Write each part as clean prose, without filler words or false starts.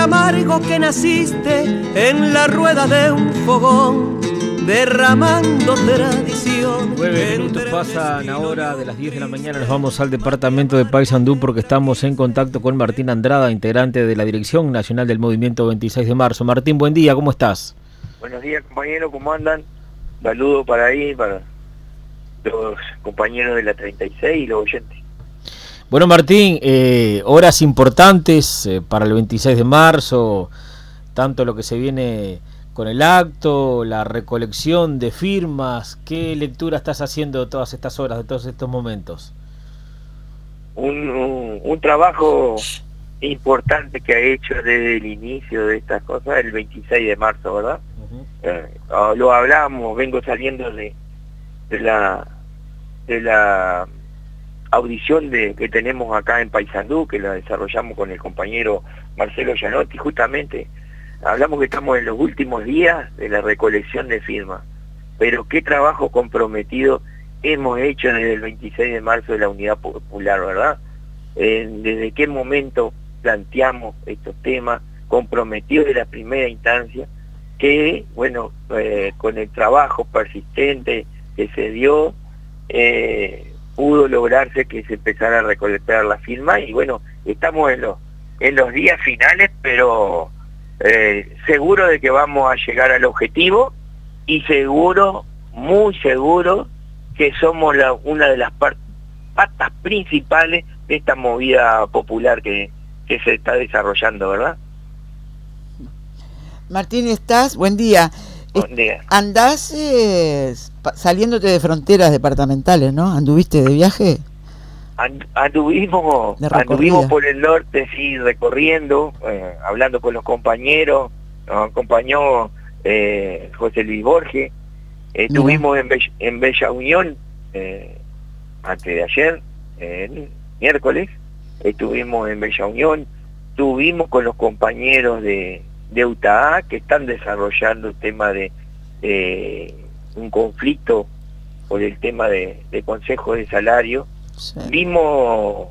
amargo que naciste en la rueda de un fogón, derramando tradición. 9 minutos pasan ahora de las 10 de la mañana. Nos vamos al departamento de Paysandú porque estamos en contacto con Martín Andrada, integrante de la Dirección Nacional del Movimiento 26 de Marzo. Martín, buen día, ¿cómo estás? Buenos días, compañeros, ¿cómo andan? Saludos para ahí, para los compañeros de la 36 y los oyentes. Bueno, Martín, horas importantes para el 26 de marzo, tanto lo que se viene con el acto, la recolección de firmas. ¿Qué lectura estás haciendo de todas estas horas, de todos estos momentos? Un trabajo importante que ha hecho desde el inicio de estas cosas, el 26 de marzo, ¿verdad? Uh-huh. Lo hablamos, vengo saliendo de la audición que tenemos acá en Paysandú, que la desarrollamos con el compañero Marcelo Gianotti. Justamente hablamos que estamos en los últimos días de la recolección de firmas, pero qué trabajo comprometido hemos hecho desde el 26 de marzo de la Unidad Popular, ¿verdad? Desde qué momento planteamos estos temas, comprometidos de la primera instancia, que, bueno, con el trabajo persistente que se dio, pudo lograrse que se empezara a recolectar la firma, y bueno, estamos en los días finales, pero seguro de que vamos a llegar al objetivo, y seguro, muy seguro, que somos una de las patas principales de esta movida popular que se está desarrollando, ¿verdad? Martín, ¿estás? Buen día. Buen día. ¿Andás saliéndote de fronteras departamentales, no? ¿Anduviste de viaje? Anduvimos por el norte, sí, recorriendo, hablando con los compañeros. Nos acompañó José Luis Borges. Estuvimos en Bella Unión antes de ayer, el miércoles. Estuvimos en Bella Unión. Estuvimos con los compañeros de UTAA, que están desarrollando el tema de un conflicto por el tema de consejo de salario. Sí. Vimos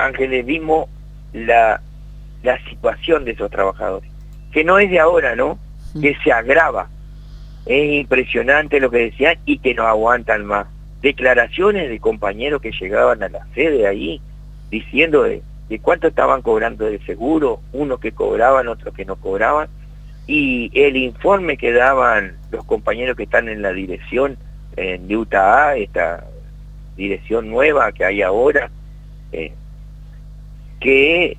la situación de esos trabajadores, que no es de ahora, ¿no? Sí. Que se agrava. Es impresionante lo que decían, y que no aguantan más. Declaraciones de compañeros que llegaban a la sede ahí, diciendo de cuánto estaban cobrando de seguro, unos que cobraban, otros que no cobraban, y el informe que daban los compañeros que están en la dirección de UTAA, esta dirección nueva que hay ahora, que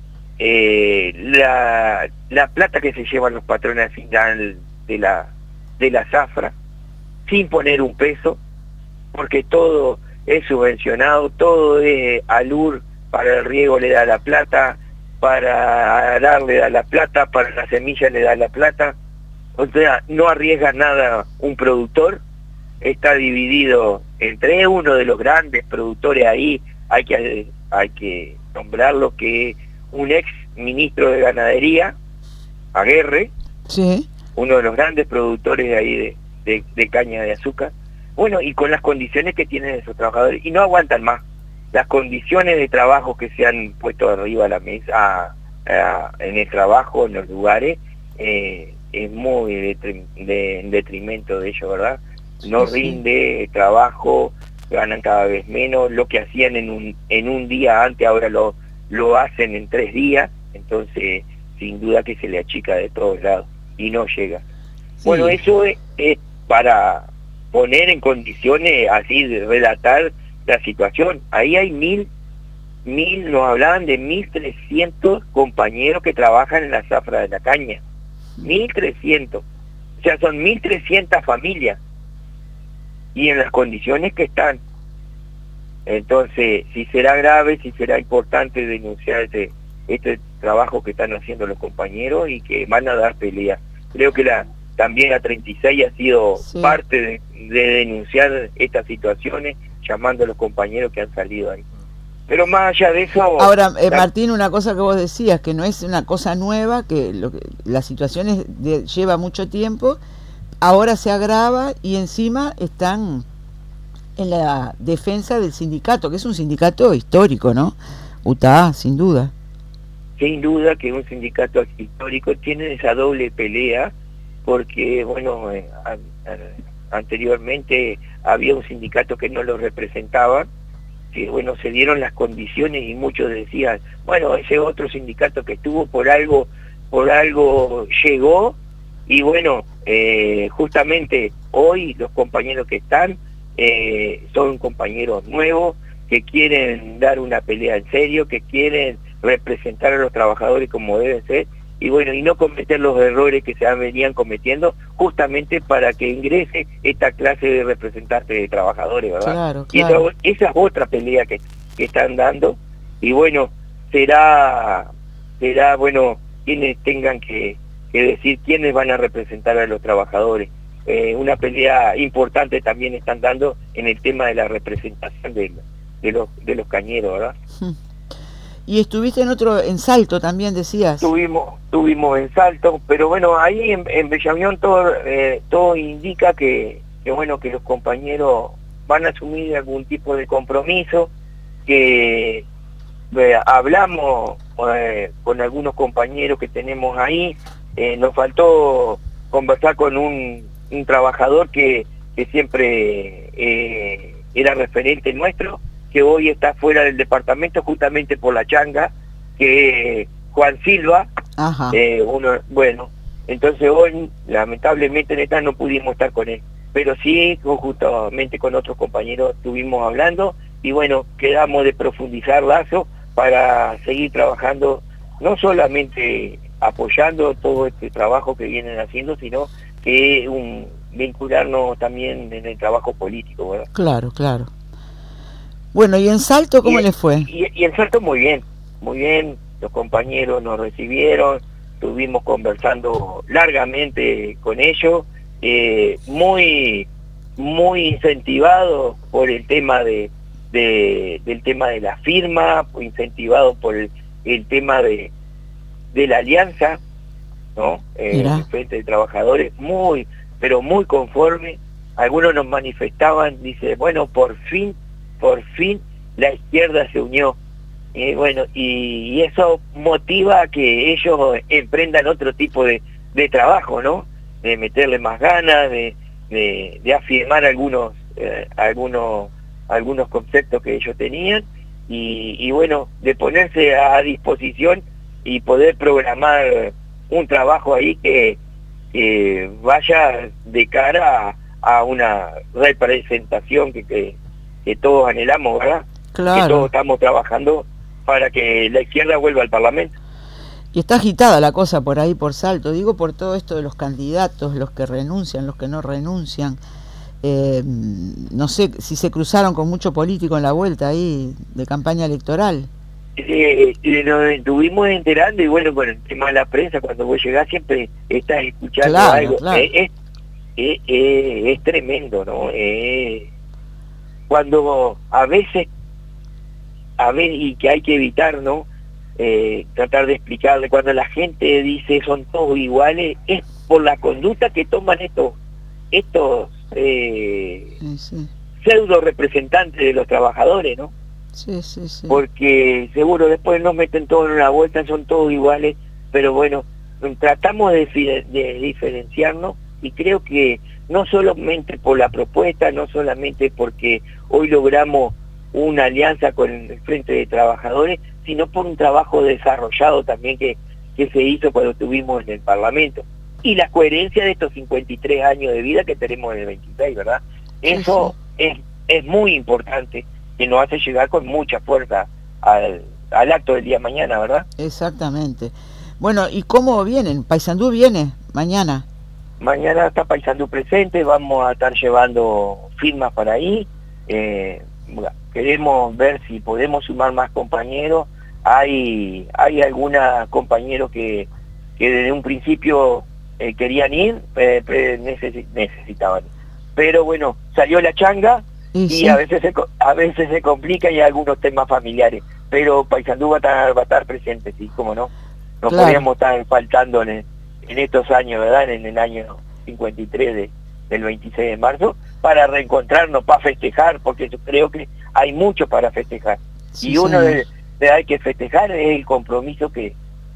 la plata que se llevan los patrones al final de la zafra, sin poner un peso, porque todo es subvencionado, todo es ALUR. Para el riego le da la plata, para arar le da la plata, para la semilla le da la plata. O sea, no arriesga nada un productor. Está dividido entre uno de los grandes productores ahí, hay que nombrarlo, que es un ex ministro de Ganadería, Aguerre, sí, uno de los grandes productores de ahí de caña de azúcar. Bueno, y con las condiciones que tienen esos trabajadores, y no aguantan más. Las condiciones de trabajo que se han puesto arriba a la mesa, en el trabajo, en los lugares, es muy en detrimento de ellos, ¿verdad? No rinde trabajo, ganan cada vez menos. Lo que hacían en un día antes, ahora lo hacen en 3 días, entonces sin duda que se le achica de todos lados y no llega. Sí. Bueno, eso es para poner en condiciones así de relatar la situación. Ahí hay nos hablaban de 1.300 compañeros que trabajan en la zafra de la caña. 1.300. O sea, son 1.300 familias. Y en las condiciones que están. Entonces, si será grave, si será importante denunciar este trabajo que están haciendo los compañeros y que van a dar pelea. Creo que también la 36 ha sido parte de denunciar estas situaciones, llamando a los compañeros que han salido ahí. Pero más allá de eso... Ahora, Martín, una cosa que vos decías, que no es una cosa nueva, que la situación lleva mucho tiempo, ahora se agrava y encima están en la defensa del sindicato, que es un sindicato histórico, ¿no? UTAA, sin duda. sin duda que un sindicato histórico tiene esa doble pelea, porque, bueno, anteriormente había un sindicato que no lo representaba, que, bueno, se dieron las condiciones y muchos decían, bueno, ese otro sindicato que estuvo por algo llegó, y bueno, justamente hoy los compañeros que están son compañeros nuevos que quieren dar una pelea en serio, que quieren representar a los trabajadores como deben ser, y bueno, y no cometer los errores que se venían cometiendo, justamente para que ingrese esta clase de representantes de trabajadores, ¿verdad? Claro, Y claro. esa es otra pelea que están dando, y bueno, será bueno, quienes tengan que decir quiénes van a representar a los trabajadores. Una pelea importante también están dando en el tema de la representación de los cañeros, ¿verdad? Y estuviste en Salto también, decías. Tuvimos en Salto, pero bueno, ahí en Bella Unión todo indica que bueno, que los compañeros van a asumir algún tipo de compromiso, que hablamos con algunos compañeros que tenemos ahí, nos faltó conversar con un trabajador que siempre era referente nuestro, que hoy está fuera del departamento justamente por la changa, que Juan Silva. Ajá. Bueno, entonces hoy lamentablemente neta no pudimos estar con él, pero sí justamente con otros compañeros estuvimos hablando, y bueno, quedamos de profundizar lazos para seguir trabajando, no solamente apoyando todo este trabajo que vienen haciendo, sino que vincularnos también en el trabajo político, ¿verdad? Claro, claro. Bueno, ¿y en Salto cómo les fue? Y en Salto muy bien, los compañeros nos recibieron, estuvimos conversando largamente con ellos, muy incentivados por el tema del tema de la firma, incentivados por el tema de la alianza, ¿no? El Frente de Trabajadores, pero muy conforme. Algunos nos manifestaban, dice, bueno, por fin la izquierda se unió. Bueno, y eso motiva a que ellos emprendan otro tipo de trabajo, ¿no? De meterle más ganas, de afirmar algunos conceptos que ellos tenían, y bueno, de ponerse a disposición y poder programar un trabajo ahí que vaya de cara a una representación que todos anhelamos, ¿verdad? Claro. Que todos estamos trabajando para que la izquierda vuelva al Parlamento. Y está agitada la cosa por ahí, por Salto, digo, por todo esto de los candidatos, los que renuncian, los que no renuncian. No sé si se cruzaron con mucho político en la vuelta ahí de campaña electoral. Nos estuvimos enterando, y bueno, con el tema de la prensa, cuando vos llegás siempre estás escuchando algo. Claro. Es tremendo, ¿no? Cuando a veces, y que hay que evitar, ¿no? Tratar de explicarle, cuando la gente dice son todos iguales, es por la conducta que toman estos pseudo representantes de los trabajadores, ¿no? Sí. Porque seguro después nos meten todos en una vuelta, son todos iguales, pero bueno, tratamos de diferenciarnos, y creo que no solamente por la propuesta, no solamente porque hoy logramos una alianza con el Frente de Trabajadores, sino por un trabajo desarrollado también que se hizo cuando estuvimos en el Parlamento, y la coherencia de estos 53 años de vida que tenemos en el 26, ¿verdad? Eso es muy importante, que nos hace llegar con mucha fuerza al acto del día de mañana, ¿verdad? Exactamente. Bueno, ¿y cómo vienen? ¿Paysandú viene mañana? Mañana está Paysandú presente, vamos a estar llevando firmas para ahí, queremos ver si podemos sumar más compañeros. Hay algunos compañeros que desde un principio querían ir, necesitaban, pero bueno, salió la changa, y a veces se complica, y hay algunos temas familiares, pero Paysandú va a estar presente, sí, cómo no. No claro. Podríamos estar faltando en estos años, ¿verdad? En el año 53 del 26 de marzo, para reencontrarnos, para festejar, porque yo creo que hay mucho para festejar. Sí, y uno de hay que festejar es el compromiso que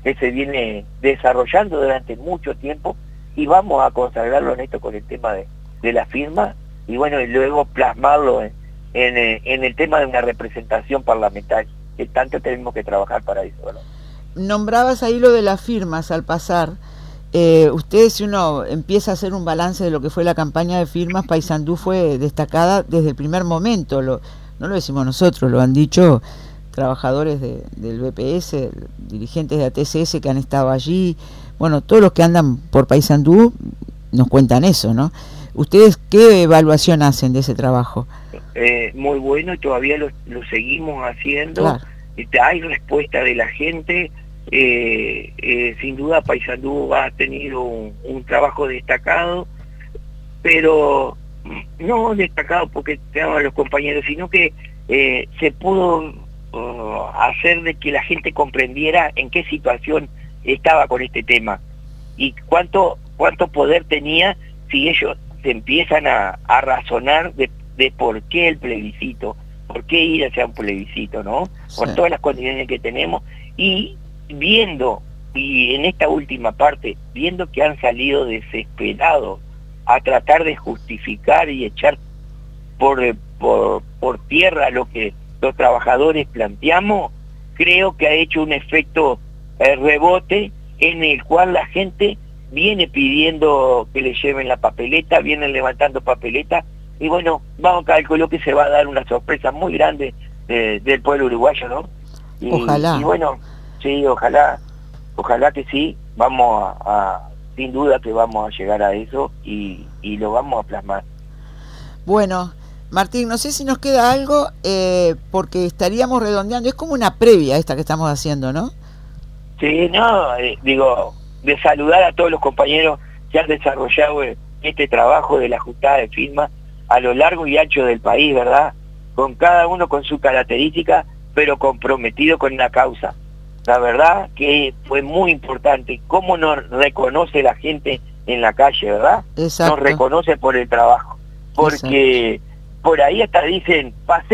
que se viene desarrollando durante mucho tiempo, y vamos a consagrarlo en esto con el tema de la firma, y bueno, y luego plasmarlo en el tema de una representación parlamentaria, que tanto tenemos que trabajar para eso, ¿verdad? Nombrabas ahí lo de las firmas al pasar. Ustedes, si uno empieza a hacer un balance de lo que fue la campaña de firmas, Paysandú fue destacada desde el primer momento. No lo decimos nosotros, lo han dicho trabajadores del BPS, dirigentes de ATCS que han estado allí. Bueno, todos los que andan por Paysandú nos cuentan eso, ¿no? ¿Ustedes qué evaluación hacen de ese trabajo? Muy bueno, y todavía lo seguimos haciendo. Claro. Hay respuesta de la gente. Sin duda Paysandú ha tenido un trabajo destacado, pero no destacado porque tengan los compañeros, sino que se pudo hacer de que la gente comprendiera en qué situación estaba con este tema y cuánto poder tenía si ellos se empiezan a razonar de por qué el plebiscito, por qué ir hacia un plebiscito, ¿no? Sí. Por todas las condiciones que tenemos, y viendo, y en esta última parte, viendo que han salido desesperados a tratar de justificar y echar por tierra lo que los trabajadores planteamos, creo que ha hecho un efecto rebote en el cual la gente viene pidiendo que le lleven la papeleta, vienen levantando papeleta, y bueno, vamos a calcular que se va a dar una sorpresa muy grande del pueblo uruguayo, ¿no? Ojalá. Y bueno, sí, ojalá que sí, vamos sin duda que vamos a llegar a eso y lo vamos a plasmar. Bueno, Martín, no sé si nos queda algo, porque estaríamos redondeando, es como una previa esta que estamos haciendo, ¿no? Sí, no, digo, de saludar a todos los compañeros que han desarrollado este trabajo de la juntada de firmas a lo largo y ancho del país, ¿verdad? Con cada uno con su característica, pero comprometido con la causa. La verdad que fue muy importante cómo nos reconoce la gente en la calle, ¿verdad? Exacto. Nos reconoce por el trabajo, porque por ahí hasta dicen,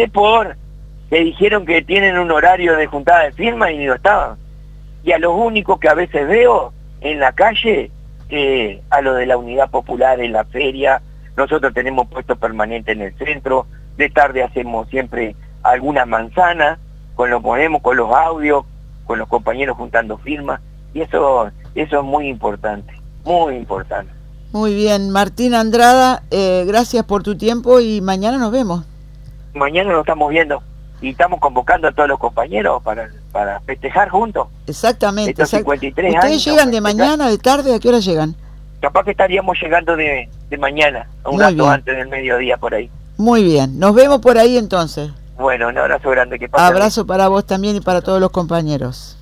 que dijeron que tienen un horario de juntada de firmas y ni lo estaban. Y a los únicos que a veces veo en la calle, a lo de la Unidad Popular en la feria, nosotros tenemos puesto permanente en el centro, de tarde hacemos siempre alguna manzana, lo ponemos con los audios, con los compañeros juntando firmas, y eso es muy importante, muy importante. Muy bien, Martín Andrada, gracias por tu tiempo y mañana nos vemos. Mañana nos estamos viendo y estamos convocando a todos los compañeros para festejar juntos. Exactamente. Estos 53 ¿Ustedes años, llegan de mañana, de tarde? ¿A qué hora llegan? Capaz que estaríamos llegando de mañana, un Muy rato bien. antes del mediodía por ahí. Muy bien, nos vemos por ahí entonces. Bueno, un abrazo grande. Que pasen bien. Abrazo para vos también y para todos los compañeros.